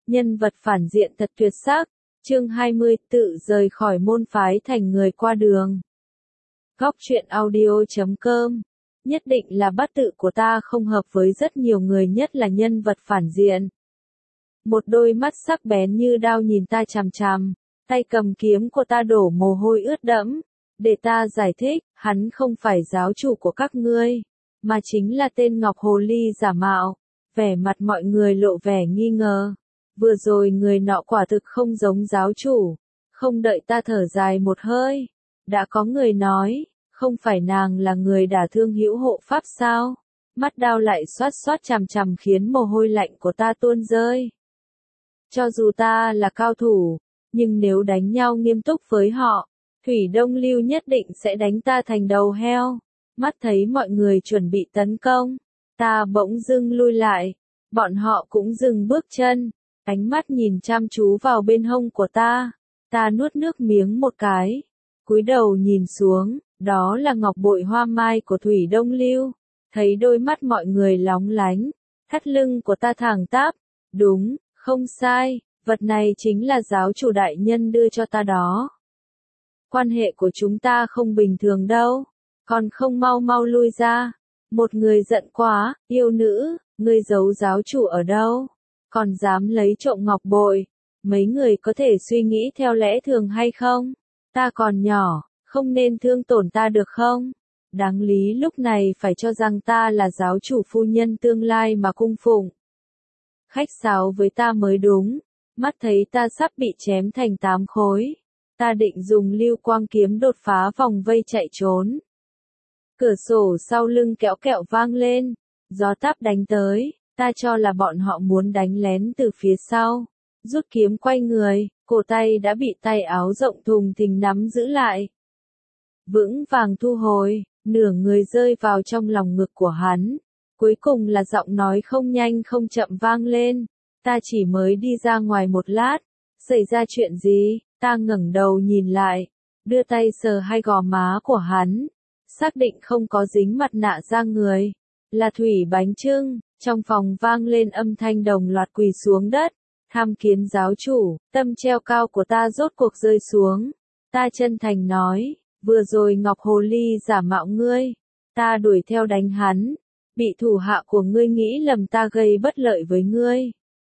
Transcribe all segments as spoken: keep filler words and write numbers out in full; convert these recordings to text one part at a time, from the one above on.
Nhân vật phản diện thật tuyệt sắc. Chương hai mươi, tự rời khỏi môn phái thành người qua đường. Góc truyện audio chấm com. Nhất định là bát tự của ta không hợp với rất nhiều người, nhất là nhân vật phản diện. Một đôi mắt sắc bén như đao nhìn ta chằm chằm, tay cầm kiếm của ta đổ mồ hôi ướt đẫm. Để ta giải thích, hắn không phải giáo chủ của các ngươi, mà chính là tên Ngọc Hồ Ly giả mạo. Vẻ mặt mọi người lộ vẻ nghi ngờ. Vừa rồi người nọ quả thực không giống giáo chủ. Không đợi ta thở dài một hơi, đã có người nói, không phải nàng là người đả thương Hữu Hộ Pháp sao? Mắt đao lại xoát xoát chằm chằm khiến mồ hôi lạnh của ta tuôn rơi. Cho dù ta là cao thủ, nhưng nếu đánh nhau nghiêm túc với họ, Thủy Đông Lưu nhất định sẽ đánh ta thành đầu heo. Mắt thấy mọi người chuẩn bị tấn công, ta bỗng dưng lui lại, bọn họ cũng dừng bước chân, ánh mắt nhìn chăm chú vào bên hông của ta. Ta nuốt nước miếng một cái, cúi đầu nhìn xuống, đó là ngọc bội hoa mai của Thủy Đông Lưu. Thấy đôi mắt mọi người lóng lánh, thắt lưng của ta thẳng tắp. Đúng, không sai, vật này chính là giáo chủ đại nhân đưa cho ta đó. Quan hệ của chúng ta không bình thường đâu, còn không mau mau lui ra. Một người giận quá, yêu nữ, ngươi giấu giáo chủ ở đâu? Còn dám lấy trộm ngọc bội? Mấy người có thể suy nghĩ theo lẽ thường hay không? Ta còn nhỏ, không nên thương tổn ta được không? Đáng lý lúc này phải cho rằng ta là giáo chủ phu nhân tương lai mà cung phụng. Khách sáo với ta mới đúng. Mắt thấy ta sắp bị chém thành tám khối, ta định dùng lưu quang kiếm đột phá vòng vây chạy trốn. Cửa sổ sau lưng kéo kẹo vang lên, gió táp đánh tới, ta cho là bọn họ muốn đánh lén từ phía sau. Rút kiếm quay người, cổ tay đã bị tay áo rộng thùng thình nắm giữ lại. Vững vàng thu hồi, nửa người rơi vào trong lòng ngực của hắn. Cuối cùng là giọng nói không nhanh không chậm vang lên. Ta chỉ mới đi ra ngoài một lát. Xảy ra chuyện gì? Ta ngẩng đầu nhìn lại, đưa tay sờ hai gò má của hắn. Xác định không có dính mặt nạ ra người. Là Thủy Bánh Chưng. Trong phòng vang lên âm thanh đồng loạt quỳ xuống đất. Tham kiến giáo chủ, tâm treo cao của ta rốt cuộc rơi xuống. Ta chân thành nói, vừa rồi Ngọc Hồ Ly giả mạo ngươi. Ta đuổi theo đánh hắn. Bị thủ hạ của ngươi nghĩ lầm ta gây bất lợi với ngươi.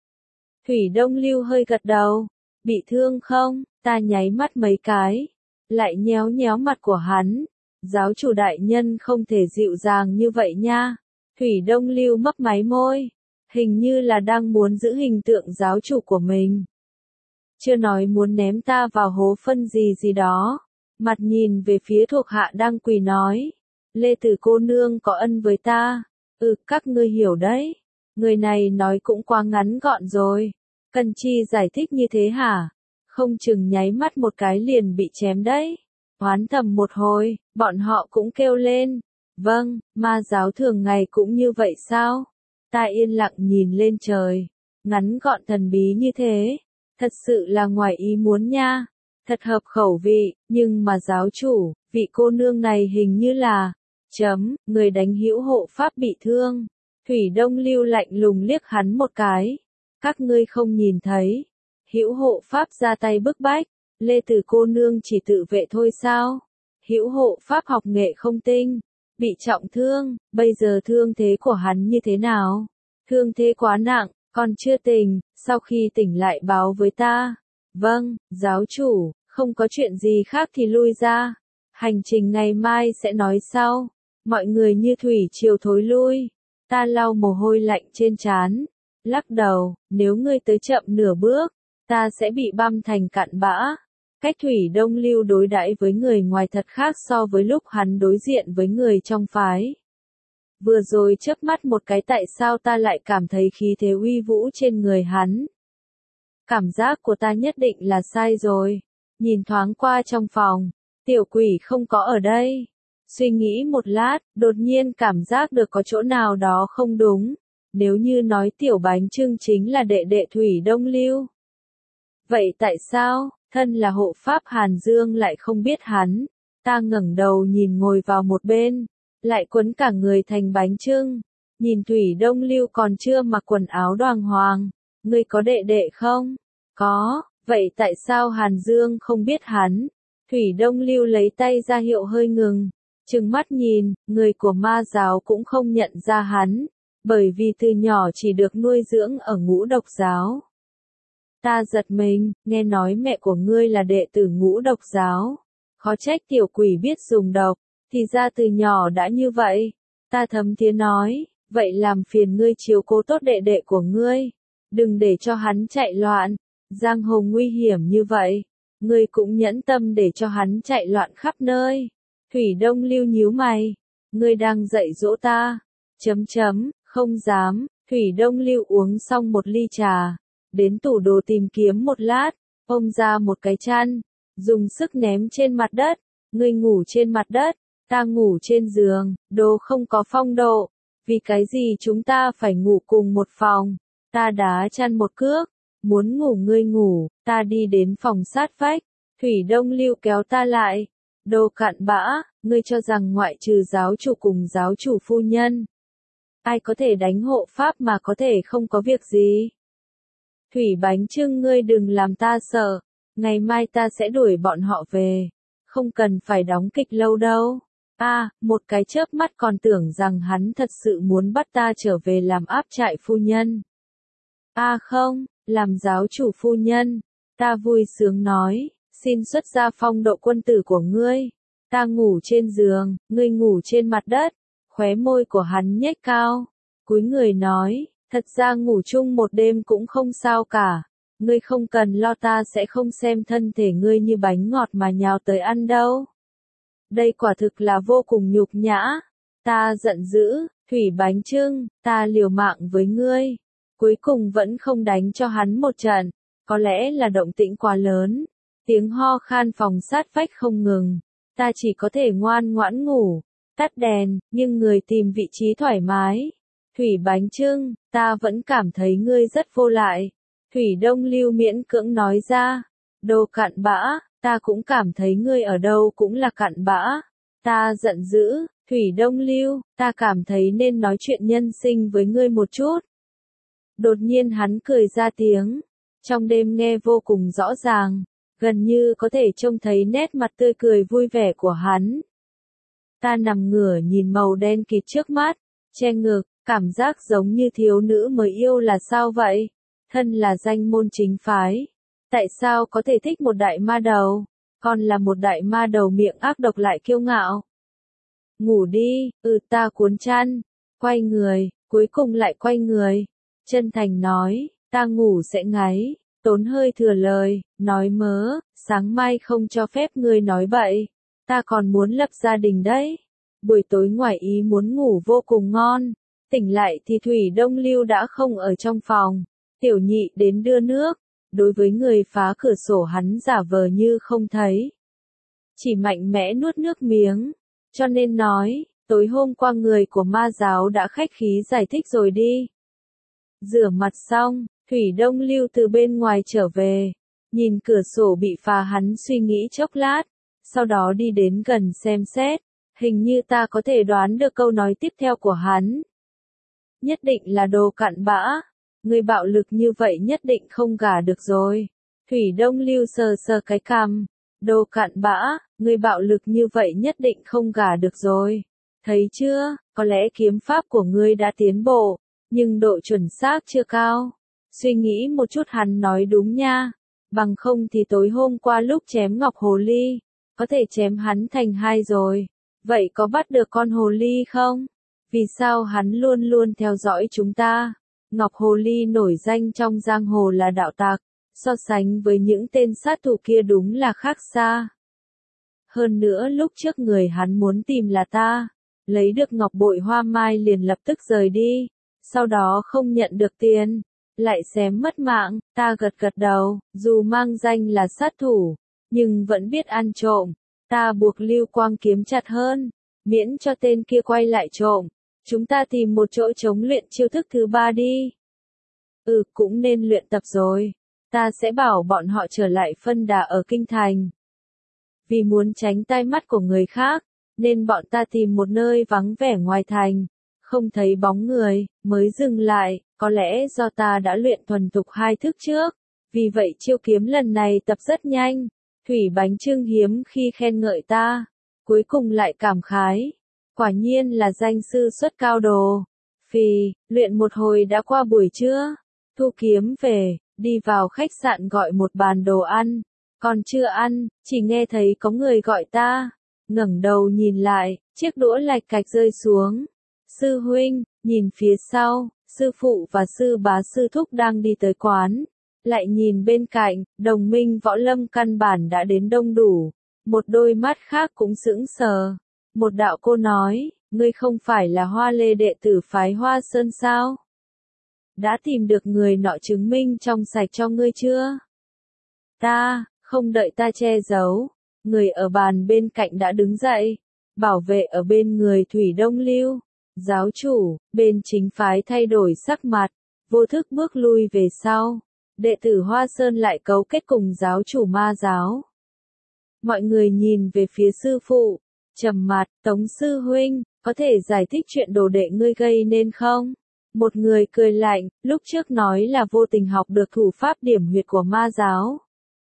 Thủy Đông Lưu hơi gật đầu. Bị thương không? Ta nháy mắt mấy cái. Lại nhéo nhéo mặt của hắn. Giáo chủ đại nhân không thể dịu dàng như vậy nha. Thủy Đông Lưu mấp máy môi. Hình như là đang muốn giữ hình tượng giáo chủ của mình. Chưa nói muốn ném ta vào hố phân gì gì đó. Mặt nhìn về phía thuộc hạ đang quỳ nói. Lê Tử cô nương có ân với ta. Ừ, các ngươi hiểu đấy. Người này nói cũng quá ngắn gọn rồi. Cần chi giải thích như thế hả? Không chừng nháy mắt một cái liền bị chém đấy. Oán thầm một hồi, bọn họ cũng kêu lên. Vâng, ma giáo thường ngày cũng như vậy sao? Ta yên lặng nhìn lên trời. Ngắn gọn thần bí như thế. Thật sự là ngoài ý muốn nha. Thật hợp khẩu vị, nhưng mà giáo chủ, vị cô nương này hình như là... Chấm, người đánh Hữu Hộ Pháp bị thương. Thủy Đông Lưu lạnh lùng liếc hắn một cái. Các ngươi không nhìn thấy. Hữu Hộ Pháp ra tay bức bách. Lê Tử cô nương chỉ tự vệ thôi sao? Hữu Hộ Pháp học nghệ không tinh. Bị trọng thương, bây giờ thương thế của hắn như thế nào? Thương thế quá nặng, còn chưa tỉnh, sau khi tỉnh lại báo với ta. Vâng, giáo chủ, không có chuyện gì khác thì lui ra. Hành trình ngày mai sẽ nói sau. Mọi người như thủy triều thối lui. Ta lau mồ hôi lạnh trên trán. Lắc đầu, nếu ngươi tới chậm nửa bước, ta sẽ bị băm thành cặn bã. Cách Thủy Đông Lưu đối đãi với người ngoài thật khác so với lúc hắn đối diện với người trong phái. Vừa rồi chớp mắt một cái tại sao ta lại cảm thấy khí thế uy vũ trên người hắn. Cảm giác của ta nhất định là sai rồi. Nhìn thoáng qua trong phòng, tiểu quỷ không có ở đây. Suy nghĩ một lát, đột nhiên cảm giác được có chỗ nào đó không đúng. Nếu như nói Tiểu Bánh Chưng chính là đệ đệ Thủy Đông Lưu. Vậy tại sao, thân là hộ pháp Hàn Dương lại không biết hắn? Ta ngẩng đầu nhìn ngồi vào một bên, lại quấn cả người thành bánh chưng. Nhìn Thủy Đông Lưu còn chưa mặc quần áo đoàng hoàng, ngươi có đệ đệ không? Có, vậy tại sao Hàn Dương không biết hắn? Thủy Đông Lưu lấy tay ra hiệu hơi ngừng, trừng mắt nhìn, người của ma giáo cũng không nhận ra hắn, bởi vì từ nhỏ chỉ được nuôi dưỡng ở Ngũ Độc giáo. Ta giật mình, nghe nói mẹ của ngươi là đệ tử Ngũ Độc giáo. Khó trách tiểu quỷ biết dùng độc, thì ra từ nhỏ đã như vậy. Ta thấm thía nói, vậy làm phiền ngươi chiếu cố tốt đệ đệ của ngươi, đừng để cho hắn chạy loạn, giang hồ nguy hiểm như vậy, ngươi cũng nhẫn tâm để cho hắn chạy loạn khắp nơi. Thủy Đông Lưu nhíu mày, ngươi đang dạy dỗ ta, chấm chấm, không dám. Thủy Đông Lưu uống xong một ly trà, đến tủ đồ tìm kiếm một lát, ôm ra một cái chăn, dùng sức ném trên mặt đất, ngươi ngủ trên mặt đất, ta ngủ trên giường, đồ không có phong độ, vì cái gì chúng ta phải ngủ cùng một phòng, ta đá chăn một cước, muốn ngủ ngươi ngủ, ta đi đến phòng sát vách, Thủy Đông Lưu kéo ta lại, đồ cặn bã, ngươi cho rằng ngoại trừ giáo chủ cùng giáo chủ phu nhân, ai có thể đánh hộ pháp mà có thể không có việc gì. Thủy Bánh Trưng ngươi đừng làm ta sợ, ngày mai ta sẽ đuổi bọn họ về, không cần phải đóng kịch lâu đâu. A, à, một cái chớp mắt còn tưởng rằng hắn thật sự muốn bắt ta trở về làm áp trại phu nhân. A à không, làm giáo chủ phu nhân, ta vui sướng nói, xin xuất ra phong độ quân tử của ngươi. Ta ngủ trên giường, ngươi ngủ trên mặt đất, khóe môi của hắn nhếch cao, cúi người nói, thật ra ngủ chung một đêm cũng không sao cả, ngươi không cần lo ta sẽ không xem thân thể ngươi như bánh ngọt mà nhào tới ăn đâu. Đây quả thực là vô cùng nhục nhã. Ta giận dữ, Thủy Bánh Trưng, ta liều mạng với ngươi. Cuối cùng vẫn không đánh cho hắn một trận, có lẽ là động tĩnh quá lớn. Tiếng ho khan phòng sát vách không ngừng, ta chỉ có thể ngoan ngoãn ngủ, tắt đèn, nhưng người tìm vị trí thoải mái. Thủy Bánh Trưng, ta vẫn cảm thấy ngươi rất vô lại. Thủy Đông Lưu miễn cưỡng nói ra, đồ cặn bã, ta cũng cảm thấy ngươi ở đâu cũng là cặn bã. Ta giận dữ, Thủy Đông Lưu, ta cảm thấy nên nói chuyện nhân sinh với ngươi một chút. Đột nhiên hắn cười ra tiếng, trong đêm nghe vô cùng rõ ràng, gần như có thể trông thấy nét mặt tươi cười vui vẻ của hắn. Ta nằm ngửa nhìn màu đen kịt trước mắt, che ngực, cảm giác giống như thiếu nữ mới yêu là sao vậy? Thân là danh môn chính phái, tại sao có thể thích một đại ma đầu, còn là một đại ma đầu miệng ác độc lại kiêu ngạo. Ngủ đi, ừ ta cuốn chăn, quay người, cuối cùng lại quay người, chân thành nói, ta ngủ sẽ ngáy, tốn hơi thừa lời, nói mớ, sáng mai không cho phép ngươi nói bậy, ta còn muốn lập gia đình đấy. Buổi tối ngoài ý muốn ngủ vô cùng ngon, tỉnh lại thì Thủy Đông Lưu đã không ở trong phòng, tiểu nhị đến đưa nước, đối với người phá cửa sổ hắn giả vờ như không thấy. Chỉ mạnh mẽ nuốt nước miếng, cho nên nói, tối hôm qua người của ma giáo đã khách khí giải thích rồi đi. Rửa mặt xong, Thủy Đông Lưu từ bên ngoài trở về, nhìn cửa sổ bị phá hắn suy nghĩ chốc lát, sau đó đi đến gần xem xét, hình như ta có thể đoán được câu nói tiếp theo của hắn. Nhất định là đồ cặn bã, người bạo lực như vậy nhất định không gả được rồi. Thủy Đông Lưu sờ sờ cái cằm, đồ cặn bã, người bạo lực như vậy nhất định không gả được rồi. Thấy chưa, có lẽ kiếm pháp của ngươi đã tiến bộ, nhưng độ chuẩn xác chưa cao. Suy nghĩ một chút hắn nói đúng nha, bằng không thì tối hôm qua lúc chém Ngọc Hồ Ly, có thể chém hắn thành hai rồi. Vậy có bắt được con hồ ly không? Vì sao hắn luôn luôn theo dõi chúng ta? Ngọc Hồ Ly nổi danh trong giang hồ là đạo tặc, so sánh với những tên sát thủ kia đúng là khác xa. Hơn nữa lúc trước người hắn muốn tìm là ta, lấy được ngọc bội hoa mai liền lập tức rời đi, sau đó không nhận được tiền, lại xém mất mạng, ta gật gật đầu, dù mang danh là sát thủ, nhưng vẫn biết ăn trộm, ta buộc Lưu Quang kiếm chặt hơn, miễn cho tên kia quay lại trộm. Chúng ta tìm một chỗ chống luyện chiêu thức thứ ba đi. Ừ, cũng nên luyện tập rồi. Ta sẽ bảo bọn họ trở lại phân đà ở Kinh Thành. Vì muốn tránh tai mắt của người khác, nên bọn ta tìm một nơi vắng vẻ ngoài thành. không thấy bóng người, mới dừng lại, có lẽ do ta đã luyện thuần thục hai thức trước, vì vậy chiêu kiếm lần này tập rất nhanh. Thủy Bánh Chưng hiếm khi khen ngợi ta, cuối cùng lại cảm khái, quả nhiên là danh sư xuất cao đồ. Phì, luyện một hồi đã qua buổi trưa, thu kiếm về, đi vào khách sạn gọi một bàn đồ ăn, còn chưa ăn, chỉ nghe thấy có người gọi ta, ngẩng đầu nhìn lại, chiếc đũa lạch cạch rơi xuống. Sư huynh, nhìn phía sau, sư phụ và sư bá sư thúc đang đi tới quán, lại nhìn bên cạnh, đồng minh võ lâm căn bản đã đến đông đủ, một đôi mắt khác cũng sững sờ. Một đạo cô nói, ngươi không phải là Hoa Lê đệ tử phái Hoa Sơn sao? Đã tìm được người nọ chứng minh trong sạch cho ngươi chưa? Ta, không đợi ta che giấu, người ở bàn bên cạnh đã đứng dậy, bảo vệ ở bên người Thủy Đông Lưu. Giáo chủ, bên chính phái thay đổi sắc mặt, vô thức bước lui về sau. Đệ tử Hoa Sơn lại cấu kết cùng giáo chủ ma giáo. Mọi người nhìn về phía sư phụ, trầm mặt, Tống sư huynh, có thể giải thích chuyện đồ đệ ngươi gây nên không? Một người cười lạnh, lúc trước nói là vô tình học được thủ pháp điểm huyệt của ma giáo.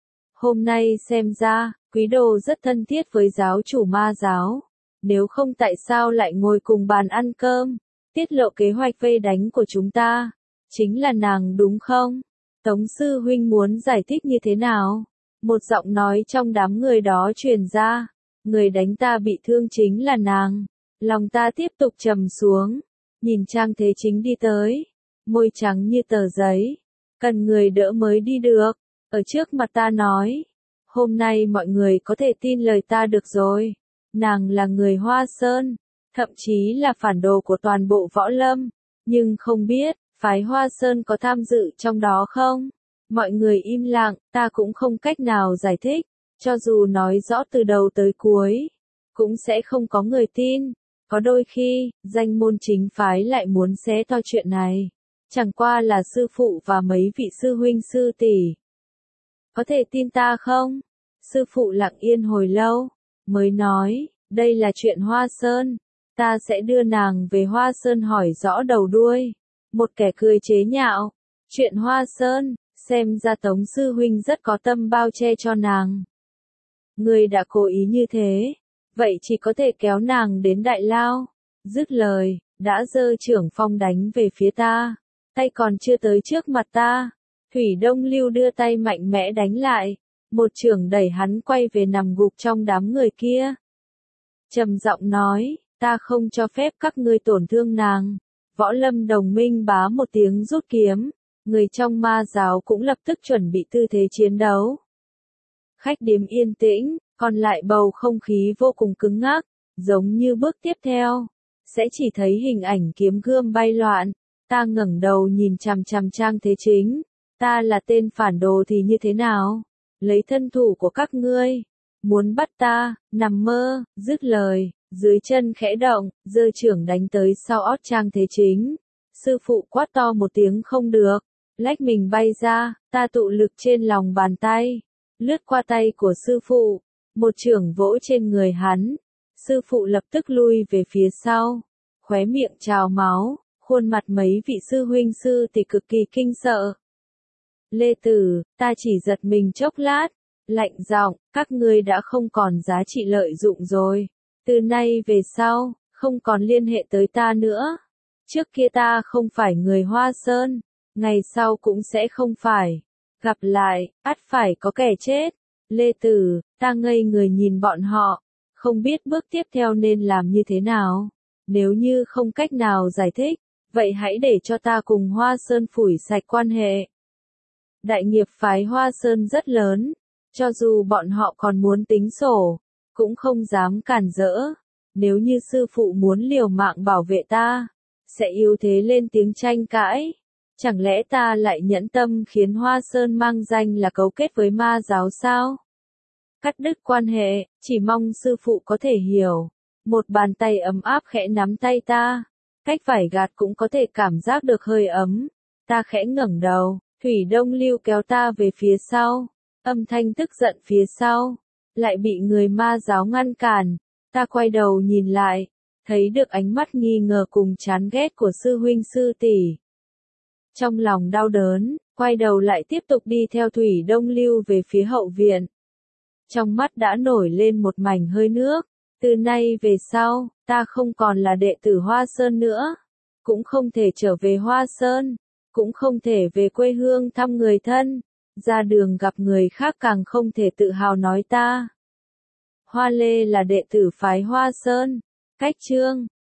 Hôm nay xem ra, quý đồ rất thân thiết với giáo chủ ma giáo. Nếu không tại sao lại ngồi cùng bàn ăn cơm, tiết lộ kế hoạch vây đánh của chúng ta? Chính là nàng đúng không? Tống sư huynh muốn giải thích như thế nào? Một giọng nói trong đám người đó truyền ra, người đánh ta bị thương chính là nàng. Lòng ta tiếp tục trầm xuống, nhìn Trang Thế Chính đi tới, môi trắng như tờ giấy, cần người đỡ mới đi được, ở trước mặt ta nói, hôm nay mọi người có thể tin lời ta được rồi, nàng là người Hoa Sơn, thậm chí là phản đồ của toàn bộ võ lâm, nhưng không biết, phái Hoa Sơn có tham dự trong đó không? Mọi người im lặng, ta cũng không cách nào giải thích, cho dù nói rõ từ đầu tới cuối, cũng sẽ không có người tin. Có đôi khi, danh môn chính phái lại muốn xé to chuyện này. Chẳng qua là sư phụ và mấy vị sư huynh sư tỷ. Có thể tin ta không? Sư phụ lặng yên hồi lâu, mới nói, đây là chuyện Hoa Sơn. Ta sẽ đưa nàng về Hoa Sơn hỏi rõ đầu đuôi. Một kẻ cười chế nhạo. Chuyện Hoa Sơn, xem ra Tống sư huynh rất có tâm bao che cho nàng. Người đã cố ý như thế. Vậy chỉ có thể kéo nàng đến đại lao. Dứt lời, đã giơ trưởng phong đánh về phía ta. Tay còn chưa tới trước mặt ta. Thủy Đông Lưu đưa tay mạnh mẽ đánh lại. Một trưởng đẩy hắn quay về nằm gục trong đám người kia. Trầm giọng nói, ta không cho phép các ngươi tổn thương nàng. Võ lâm đồng minh bá một tiếng rút kiếm. Người trong ma giáo cũng lập tức chuẩn bị tư thế chiến đấu. Khách điếm yên tĩnh. Còn lại bầu không khí vô cùng cứng ngắc, giống như bước tiếp theo, sẽ chỉ thấy hình ảnh kiếm gươm bay loạn. Ta ngẩng đầu nhìn chằm chằm Trang Thế Chính, ta là tên phản đồ thì như thế nào? Lấy thân thủ của các ngươi, muốn bắt ta, nằm mơ, dứt lời, dưới chân khẽ động, giơ trưởng đánh tới sau ót Trang Thế Chính. Sư phụ quát to một tiếng không được, lách mình bay ra, ta tụ lực trên lòng bàn tay, lướt qua tay của sư phụ. Một chưởng vỗ trên người hắn, sư phụ lập tức lui về phía sau, khóe miệng trào máu, khuôn mặt mấy vị sư huynh sư thì cực kỳ kinh sợ. Lê Tử, ta chỉ giật mình chốc lát, lạnh giọng, các ngươi đã không còn giá trị lợi dụng rồi, từ nay về sau, không còn liên hệ tới ta nữa. Trước kia ta không phải người Hoa Sơn, ngày sau cũng sẽ không phải. Gặp lại, ắt phải có kẻ chết. Lê Tử, ta ngây người nhìn bọn họ, không biết bước tiếp theo nên làm như thế nào. Nếu như không cách nào giải thích, vậy hãy để cho ta cùng Hoa Sơn phủi sạch quan hệ. Đại nghiệp phái Hoa Sơn rất lớn, cho dù bọn họ còn muốn tính sổ, cũng không dám cản rỡ. Nếu như sư phụ muốn liều mạng bảo vệ ta, sẽ yếu thế lên tiếng tranh cãi. Chẳng lẽ ta lại nhẫn tâm khiến Hoa Sơn mang danh là cấu kết với ma giáo sao? Cắt đứt quan hệ, chỉ mong sư phụ có thể hiểu. Một bàn tay ấm áp khẽ nắm tay ta, cách vải gạt cũng có thể cảm giác được hơi ấm. Ta khẽ ngẩng đầu, Thủy Đông Lưu kéo ta về phía sau, âm thanh tức giận phía sau, lại bị người ma giáo ngăn cản. Ta quay đầu nhìn lại, thấy được ánh mắt nghi ngờ cùng chán ghét của sư huynh sư tỷ. Trong lòng đau đớn, quay đầu lại tiếp tục đi theo Thủy Đông Lưu về phía hậu viện. Trong mắt đã nổi lên một mảnh hơi nước, từ nay về sau, ta không còn là đệ tử Hoa Sơn nữa, cũng không thể trở về Hoa Sơn, cũng không thể về quê hương thăm người thân, ra đường gặp người khác càng không thể tự hào nói ta. Hoa Lê là đệ tử phái Hoa Sơn, cách chương